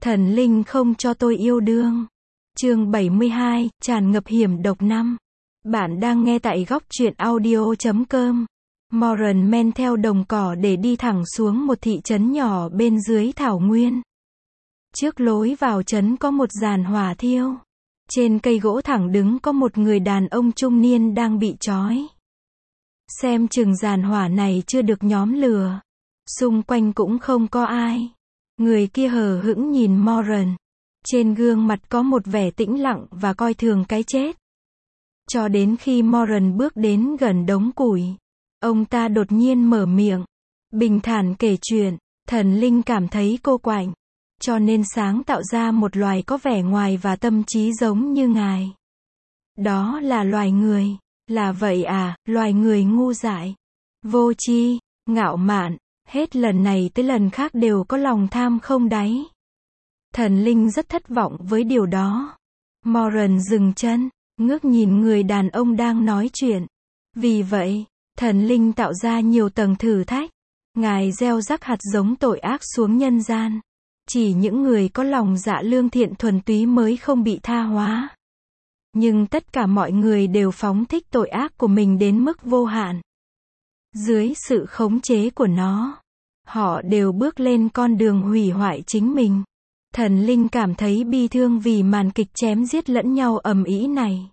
Thần linh không cho tôi yêu đương. Chương 72, tràn ngập hiểm độc 5. Bạn đang nghe tại góc truyện audio.com. Moran men theo đồng cỏ để đi thẳng xuống một thị trấn nhỏ bên dưới thảo nguyên. Trước lối vào trấn có một giàn hỏa thiêu. Trên cây gỗ thẳng đứng có một người đàn ông trung niên đang bị trói. Xem chừng giàn hỏa này chưa được nhóm lửa. Xung quanh cũng không có ai. Người kia hờ hững nhìn Moran. Trên gương mặt có một vẻ tĩnh lặng và coi thường cái chết. Cho đến khi Moran bước đến gần đống củi, ông ta đột nhiên mở miệng, bình thản kể chuyện. Thần linh cảm thấy cô quạnh, cho nên sáng tạo ra một loài có vẻ ngoài và tâm trí giống như ngài. Đó là loài người. Là vậy à? Loài người ngu dại, vô tri, ngạo mạn, hết lần này tới lần khác đều có lòng tham không đáy. Thần linh rất thất vọng với điều đó. Moran dừng chân, ngước nhìn người đàn ông đang nói chuyện. Vì vậy, thần linh tạo ra nhiều tầng thử thách. Ngài gieo rắc hạt giống tội ác xuống nhân gian. Chỉ những người có lòng dạ lương thiện thuần túy mới không bị tha hóa. Nhưng tất cả mọi người đều phóng thích tội ác của mình đến mức vô hạn. Dưới sự khống chế của nó, họ đều bước lên con đường hủy hoại chính mình. Thần linh cảm thấy bi thương vì màn kịch chém giết lẫn nhau ầm ĩ này.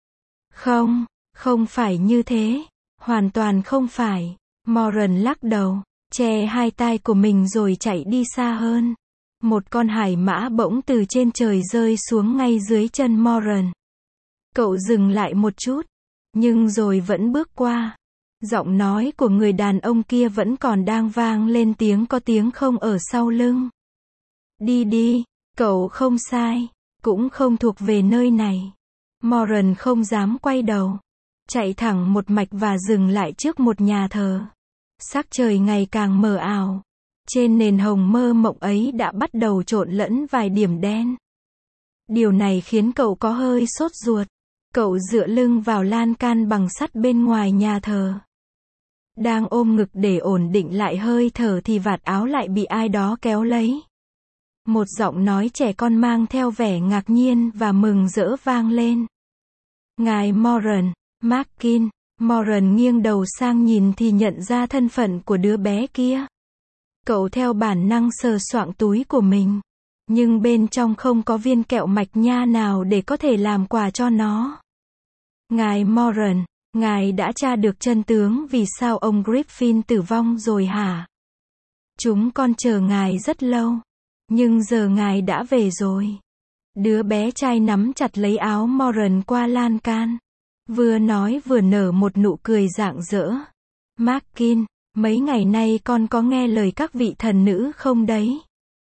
Không phải như thế. Hoàn toàn không phải. Moran lắc đầu, che hai tai của mình rồi chạy đi xa hơn. Một con hải mã bỗng từ trên trời rơi xuống ngay dưới chân Moran. Cậu dừng lại một chút, nhưng rồi vẫn bước qua. Giọng nói của người đàn ông kia vẫn còn đang vang lên tiếng có tiếng không ở sau lưng. Đi đi, cậu không sai, cũng không thuộc về nơi này. Moran không dám quay đầu, chạy thẳng một mạch và dừng lại trước một nhà thờ. Sắc trời ngày càng mờ ảo. Trên nền hồng mơ mộng ấy đã bắt đầu trộn lẫn vài điểm đen. Điều này khiến cậu có hơi sốt ruột. Cậu dựa lưng vào lan can bằng sắt bên ngoài nhà thờ. Đang ôm ngực để ổn định lại hơi thở thì vạt áo lại bị ai đó kéo lấy. Một giọng nói trẻ con mang theo vẻ ngạc nhiên và mừng rỡ vang lên. Ngài Moran, Markin. Moran nghiêng đầu sang nhìn thì nhận ra thân phận của đứa bé kia. Cậu theo bản năng sờ soạng túi của mình. Nhưng bên trong không có viên kẹo mạch nha nào để có thể làm quà cho nó. Ngài Moran, ngài đã tra được chân tướng vì sao ông Griffin tử vong rồi hả? Chúng con chờ ngài rất lâu. Nhưng giờ ngài đã về rồi. Đứa bé trai nắm chặt lấy áo Moran qua lan can. Vừa nói vừa nở một nụ cười rạng rỡ. Markin, mấy ngày nay con có nghe lời các vị thần nữ không đấy?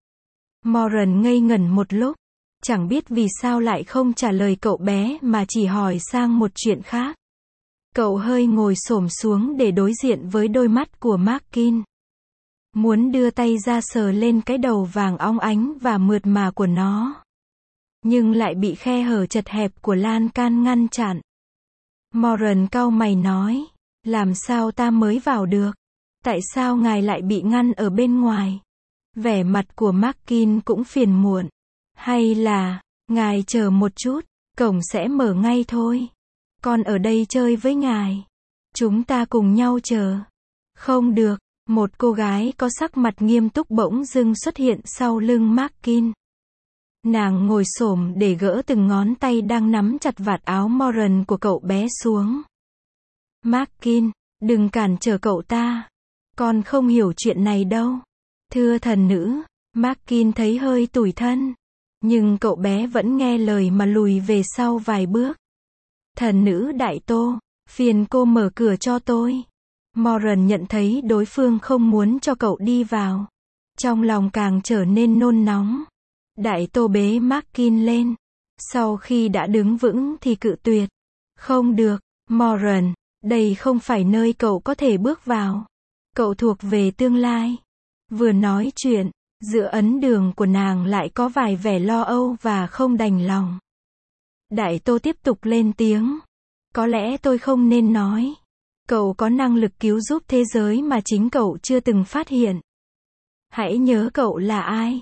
Moran ngây ngẩn một lúc. Chẳng biết vì sao lại không trả lời cậu bé mà chỉ hỏi sang một chuyện khác. Cậu hơi ngồi xổm xuống để đối diện với đôi mắt của Markin. Muốn đưa tay ra sờ lên cái đầu vàng óng ánh và mượt mà của nó. Nhưng lại bị khe hở chật hẹp của lan can ngăn chặn. Moran cau mày nói. Làm sao ta mới vào được? Tại sao ngài lại bị ngăn ở bên ngoài? Vẻ mặt của Markin cũng phiền muộn. Hay là, ngài chờ một chút, cổng sẽ mở ngay thôi. Con ở đây chơi với ngài. Chúng ta cùng nhau chờ. Không được, một cô gái có sắc mặt nghiêm túc bỗng dưng xuất hiện sau lưng Markin. Nàng ngồi xổm để gỡ từng ngón tay đang nắm chặt vạt áo Moran của cậu bé xuống. Markin, đừng cản trở cậu ta. Con không hiểu chuyện này đâu. Thưa thần nữ, Markin thấy hơi tủi thân. Nhưng cậu bé vẫn nghe lời mà lùi về sau vài bước. Thần nữ Đại Tô, phiền cô mở cửa cho tôi. Moran nhận thấy đối phương không muốn cho cậu đi vào. Trong lòng càng trở nên nôn nóng. Đại Tô bế Markin lên. Sau khi đã đứng vững thì cự tuyệt. Không được, Moran, đây không phải nơi cậu có thể bước vào. Cậu thuộc về tương lai. Vừa nói chuyện, giữa ấn đường của nàng lại có vài vẻ lo âu và không đành lòng. Đại Tô tiếp tục lên tiếng. Có lẽ tôi không nên nói. Cậu có năng lực cứu giúp thế giới mà chính cậu chưa từng phát hiện. Hãy nhớ cậu là ai.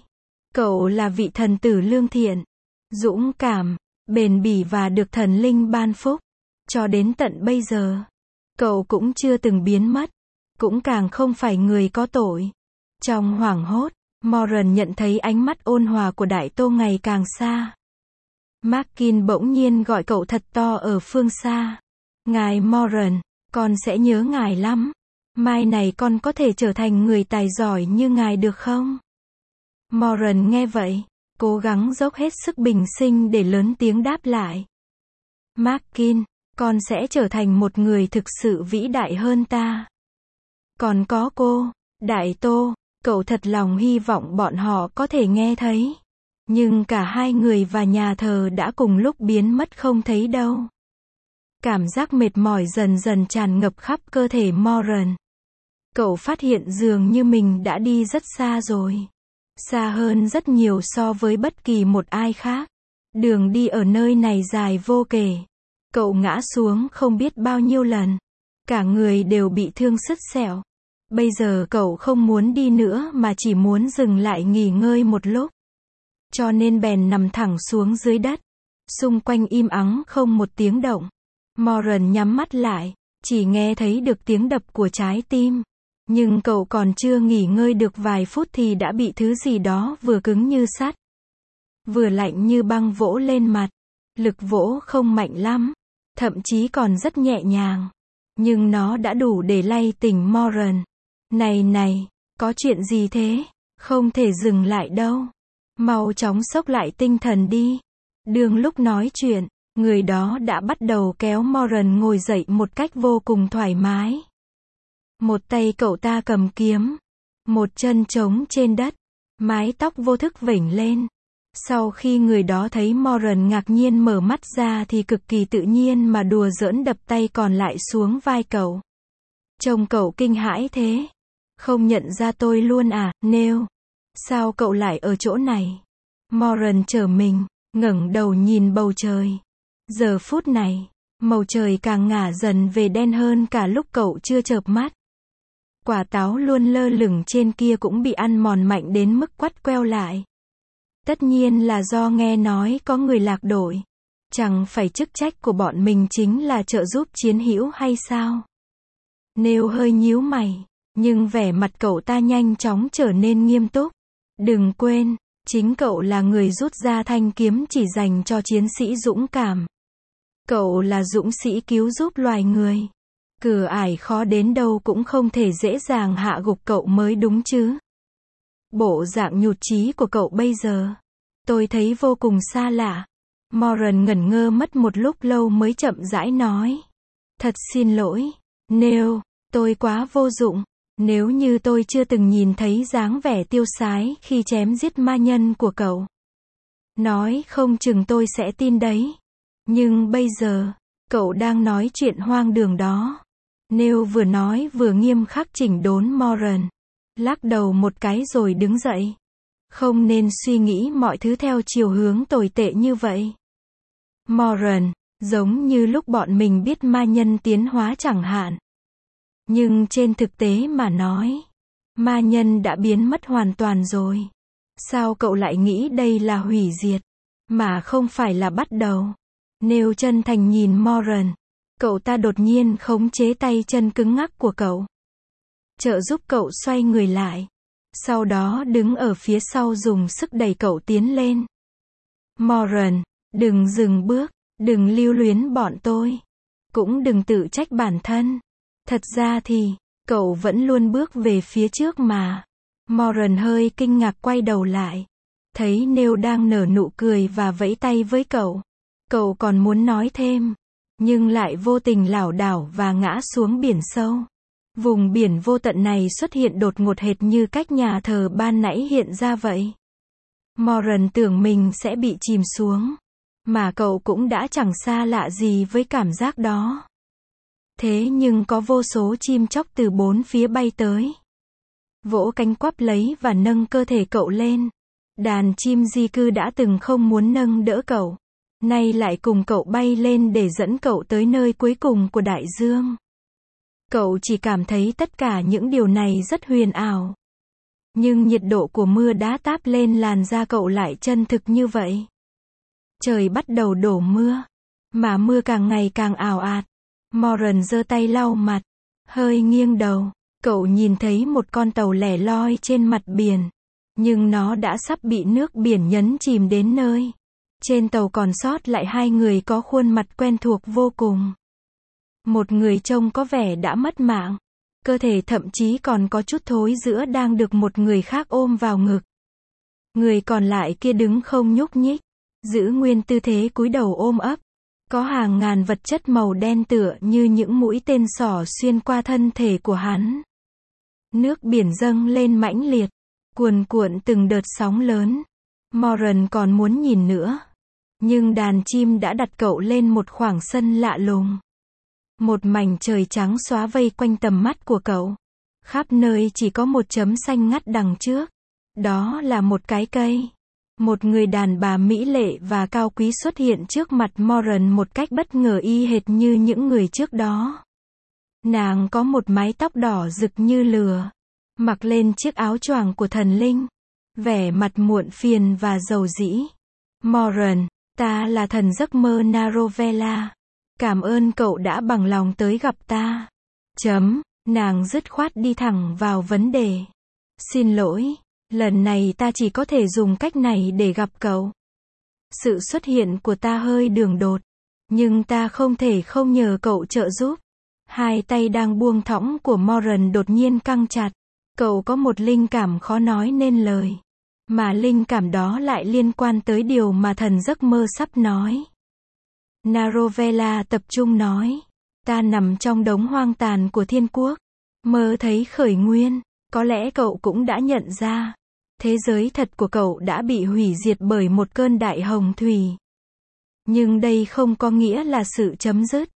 Cậu là vị thần tử lương thiện, dũng cảm, bền bỉ và được thần linh ban phúc. Cho đến tận bây giờ, cậu cũng chưa từng biến mất, cũng càng không phải người có tội. Trong hoảng hốt, Moran nhận thấy ánh mắt ôn hòa của Đại Tô ngày càng xa. Markin bỗng nhiên gọi cậu thật to ở phương xa. Ngài Moran, con sẽ nhớ ngài lắm. Mai này con có thể trở thành người tài giỏi như ngài được không? Moran nghe vậy, cố gắng dốc hết sức bình sinh để lớn tiếng đáp lại. Markin, con sẽ trở thành một người thực sự vĩ đại hơn ta. Còn có cô, Đại Tô, cậu thật lòng hy vọng bọn họ có thể nghe thấy. Nhưng cả hai người và nhà thờ đã cùng lúc biến mất không thấy đâu. Cảm giác mệt mỏi dần dần tràn ngập khắp cơ thể Moran. Cậu phát hiện dường như mình đã đi rất xa rồi. Xa hơn rất nhiều so với bất kỳ một ai khác. Đường đi ở nơi này dài vô kể. Cậu ngã xuống không biết bao nhiêu lần. Cả người đều bị thương sứt sẹo. Bây giờ cậu không muốn đi nữa mà chỉ muốn dừng lại nghỉ ngơi một lúc. Cho nên bèn nằm thẳng xuống dưới đất. Xung quanh im ắng không một tiếng động. Moran nhắm mắt lại, chỉ nghe thấy được tiếng đập của trái tim. Nhưng cậu còn chưa nghỉ ngơi được vài phút thì đã bị thứ gì đó vừa cứng như sắt, vừa lạnh như băng vỗ lên mặt. Lực vỗ không mạnh lắm, thậm chí còn rất nhẹ nhàng. Nhưng nó đã đủ để lay tỉnh Moran. Này, có chuyện gì thế? Không thể dừng lại đâu. Mau chóng xốc lại tinh thần đi. Đường lúc nói chuyện, người đó đã bắt đầu kéo Moran ngồi dậy một cách vô cùng thoải mái. Một tay cậu ta cầm kiếm, một chân trống trên đất, mái tóc vô thức vểnh lên. Sau khi người đó thấy Moran ngạc nhiên mở mắt ra thì cực kỳ tự nhiên mà đùa giỡn đập tay còn lại xuống vai cậu. Trông cậu kinh hãi thế. Không nhận ra tôi luôn à, Neil? Sao cậu lại ở chỗ này? Moran trở mình, ngẩng đầu nhìn bầu trời. Giờ phút này, màu trời càng ngả dần về đen hơn cả lúc cậu chưa chợp mắt. Quả táo luôn lơ lửng trên kia cũng bị ăn mòn mạnh đến mức quắt queo lại. Tất nhiên là do nghe nói có người lạc đội. Chẳng phải chức trách của bọn mình chính là trợ giúp chiến hữu hay sao? Neil hơi nhíu mày, nhưng vẻ mặt cậu ta nhanh chóng trở nên nghiêm túc. Đừng quên, chính cậu là người rút ra thanh kiếm chỉ dành cho chiến sĩ dũng cảm. Cậu là dũng sĩ cứu giúp loài người. Cửa ải khó đến đâu cũng không thể dễ dàng hạ gục cậu mới đúng chứ. Bộ dạng nhụt chí của cậu bây giờ, tôi thấy vô cùng xa lạ. Moran ngẩn ngơ mất một lúc lâu mới chậm rãi nói. Thật xin lỗi, Neil, tôi quá vô dụng. Nếu như tôi chưa từng nhìn thấy dáng vẻ tiêu sái khi chém giết ma nhân của cậu, nói không chừng tôi sẽ tin đấy. Nhưng bây giờ, cậu đang nói chuyện hoang đường đó. Neil vừa nói vừa nghiêm khắc chỉnh đốn Moran. Lắc đầu một cái rồi đứng dậy. Không nên suy nghĩ mọi thứ theo chiều hướng tồi tệ như vậy. Moran, giống như lúc bọn mình biết ma nhân tiến hóa chẳng hạn. Nhưng trên thực tế mà nói, ma nhân đã biến mất hoàn toàn rồi. Sao cậu lại nghĩ đây là hủy diệt, mà không phải là bắt đầu? Neil chân thành nhìn Moran. Cậu ta đột nhiên khống chế tay chân cứng ngắc của cậu, trợ giúp cậu xoay người lại. Sau đó đứng ở phía sau dùng sức đẩy cậu tiến lên. Moran, đừng dừng bước, đừng lưu luyến bọn tôi. Cũng đừng tự trách bản thân. Thật ra thì, cậu vẫn luôn bước về phía trước mà. Moran hơi kinh ngạc quay đầu lại. Thấy Neil đang nở nụ cười và vẫy tay với cậu. Cậu còn muốn nói thêm, nhưng lại vô tình lảo đảo và ngã xuống biển sâu. Vùng biển vô tận này xuất hiện đột ngột hệt như cách nhà thờ ban nãy hiện ra vậy. Moran tưởng mình sẽ bị chìm xuống, mà cậu cũng đã chẳng xa lạ gì với cảm giác đó. Thế nhưng có vô số chim chóc từ bốn phía bay tới, vỗ cánh quắp lấy và nâng cơ thể cậu lên. Đàn chim di cư đã từng không muốn nâng đỡ cậu, nay lại cùng cậu bay lên để dẫn cậu tới nơi cuối cùng của đại dương. Cậu chỉ cảm thấy tất cả những điều này rất huyền ảo. Nhưng nhiệt độ của mưa đã táp lên làn da cậu lại chân thực như vậy. Trời bắt đầu đổ mưa. Mà mưa càng ngày càng ào ạt. Moran giơ tay lau mặt. Hơi nghiêng đầu. Cậu nhìn thấy một con tàu lẻ loi trên mặt biển. Nhưng nó đã sắp bị nước biển nhấn chìm đến nơi. Trên tàu còn sót lại hai người có khuôn mặt quen thuộc vô cùng. Một người trông có vẻ đã mất mạng. Cơ thể thậm chí còn có chút thối rữa đang được một người khác ôm vào ngực. Người còn lại kia đứng không nhúc nhích. Giữ nguyên tư thế cúi đầu ôm ấp. Có hàng ngàn vật chất màu đen tựa như những mũi tên xỏ xuyên qua thân thể của hắn. Nước biển dâng lên mãnh liệt. Cuồn cuộn từng đợt sóng lớn. Moran còn muốn nhìn nữa. Nhưng đàn chim đã đặt cậu lên một khoảng sân lạ lùng. Một mảnh trời trắng xóa vây quanh tầm mắt của cậu. Khắp nơi chỉ có một chấm xanh ngắt đằng trước. Đó là một cái cây. Một người đàn bà mỹ lệ và cao quý xuất hiện trước mặt Moran một cách bất ngờ y hệt như những người trước đó. Nàng có một mái tóc đỏ rực như lửa. Mặc lên chiếc áo choàng của thần linh. Vẻ mặt muộn phiền và dầu dĩ. Moran, ta là thần giấc mơ Narovella. Cảm ơn cậu đã bằng lòng tới gặp ta. Nàng dứt khoát đi thẳng vào vấn đề. Xin lỗi, lần này ta chỉ có thể dùng cách này để gặp cậu. Sự xuất hiện của ta hơi đường đột. Nhưng ta không thể không nhờ cậu trợ giúp. Hai tay đang buông thõng của Moran đột nhiên căng chặt. Cậu có một linh cảm khó nói nên lời. Mà linh cảm đó lại liên quan tới điều mà thần giấc mơ sắp nói. Narovella tập trung nói. Ta nằm trong đống hoang tàn của thiên quốc. Mơ thấy khởi nguyên. Có lẽ cậu cũng đã nhận ra. Thế giới thật của cậu đã bị hủy diệt bởi một cơn đại hồng thủy. Nhưng đây không có nghĩa là sự chấm dứt.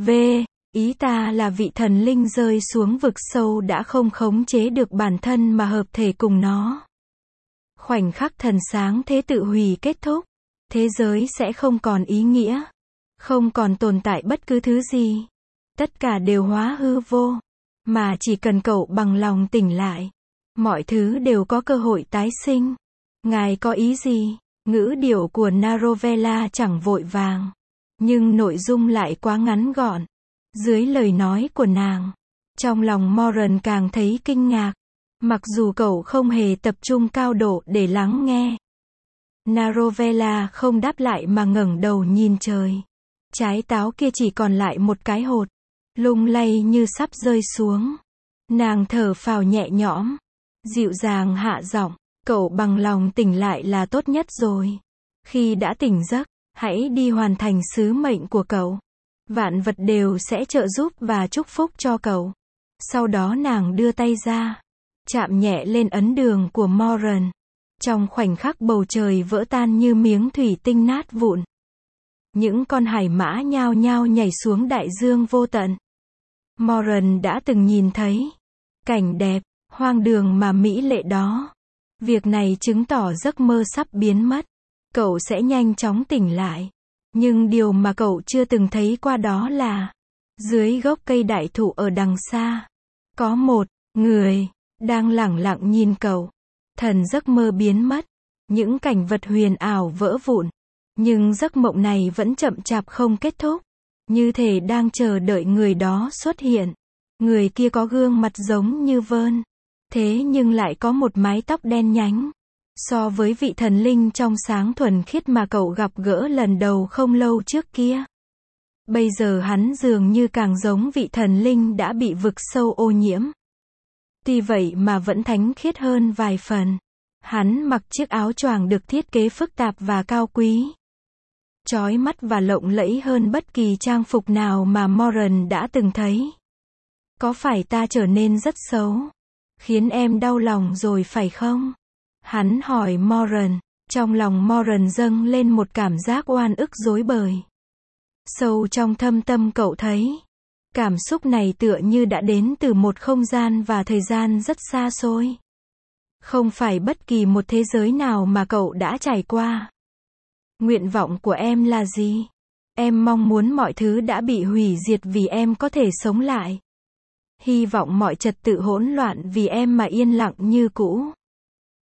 Ý ta là vị thần linh rơi xuống vực sâu đã không khống chế được bản thân mà hợp thể cùng nó. Khoảnh khắc thần sáng thế tự hủy kết thúc. Thế giới sẽ không còn ý nghĩa. Không còn tồn tại bất cứ thứ gì. Tất cả đều hóa hư vô. Mà chỉ cần cậu bằng lòng tỉnh lại. Mọi thứ đều có cơ hội tái sinh. Ngài có ý gì? Ngữ điệu của Narovella chẳng vội vàng. Nhưng nội dung lại quá ngắn gọn. Dưới lời nói của nàng. Trong lòng Moran càng thấy kinh ngạc. Mặc dù cậu không hề tập trung cao độ để lắng nghe. Narovella không đáp lại mà ngẩng đầu nhìn trời. Trái táo kia chỉ còn lại một cái hột. Lung lay như sắp rơi xuống. Nàng thở phào nhẹ nhõm. Dịu dàng hạ giọng. Cậu bằng lòng tỉnh lại là tốt nhất rồi. Khi đã tỉnh giấc, hãy đi hoàn thành sứ mệnh của cậu. Vạn vật đều sẽ trợ giúp và chúc phúc cho cậu. Sau đó nàng đưa tay ra. Chạm nhẹ lên ấn đường của Moran. Trong khoảnh khắc bầu trời vỡ tan như miếng thủy tinh nát vụn. Những con hải mã nhao nhao nhảy xuống đại dương vô tận. Moran đã từng nhìn thấy cảnh đẹp, hoang đường mà mỹ lệ đó. Việc này chứng tỏ giấc mơ sắp biến mất. Cậu sẽ nhanh chóng tỉnh lại. Nhưng điều mà cậu chưa từng thấy qua đó là dưới gốc cây đại thụ ở đằng xa. Có một người đang lẳng lặng nhìn cậu. Thần giấc mơ biến mất. Những cảnh vật huyền ảo vỡ vụn. Nhưng giấc mộng này vẫn chậm chạp không kết thúc. Như thể đang chờ đợi người đó xuất hiện. Người kia có gương mặt giống như Vern. Thế nhưng lại có một mái tóc đen nhánh. So với vị thần linh trong sáng thuần khiết mà cậu gặp gỡ lần đầu không lâu trước kia. Bây giờ hắn dường như càng giống vị thần linh đã bị vực sâu ô nhiễm. Tuy vậy mà vẫn thánh khiết hơn vài phần. Hắn mặc chiếc áo choàng được thiết kế phức tạp và cao quý. Chói mắt và lộng lẫy hơn bất kỳ trang phục nào mà Moran đã từng thấy. Có phải ta trở nên rất xấu? Khiến em đau lòng rồi phải không? Hắn hỏi Moran. Trong lòng Moran dâng lên một cảm giác oan ức rối bời. Sâu trong thâm tâm cậu thấy. Cảm xúc này tựa như đã đến từ một không gian và thời gian rất xa xôi. Không phải bất kỳ một thế giới nào mà cậu đã trải qua. Nguyện vọng của em là gì? Em mong muốn mọi thứ đã bị hủy diệt vì em có thể sống lại. Hy vọng mọi trật tự hỗn loạn vì em mà yên lặng như cũ.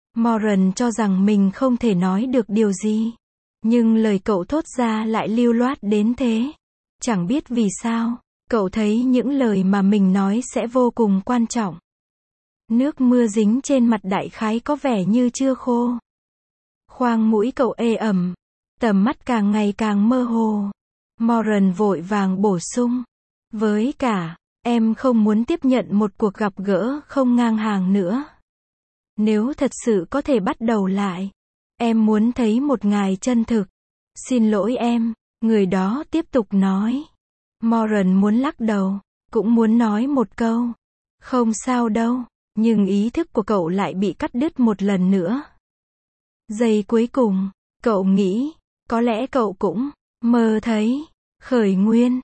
Moran cho rằng mình không thể nói được điều gì. Nhưng lời cậu thốt ra lại lưu loát đến thế. Chẳng biết vì sao, cậu thấy những lời mà mình nói sẽ vô cùng quan trọng. Nước mưa dính trên mặt đại khái có vẻ như chưa khô. Khoang mũi cậu ê ẩm. Tầm mắt càng ngày càng mơ hồ. Moran vội vàng bổ sung. Với cả, em không muốn tiếp nhận một cuộc gặp gỡ không ngang hàng nữa. Nếu thật sự có thể bắt đầu lại, em muốn thấy một ngài chân thực. Xin lỗi em, người đó tiếp tục nói. Moran muốn lắc đầu, cũng muốn nói một câu. Không sao đâu, nhưng ý thức của cậu lại bị cắt đứt một lần nữa. Giây cuối cùng, cậu nghĩ, có lẽ cậu cũng mơ thấy khởi nguyên.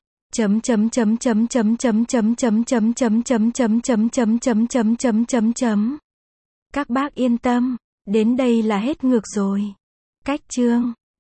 Các bác yên tâm, đến đây là hết ngược rồi. Cách chương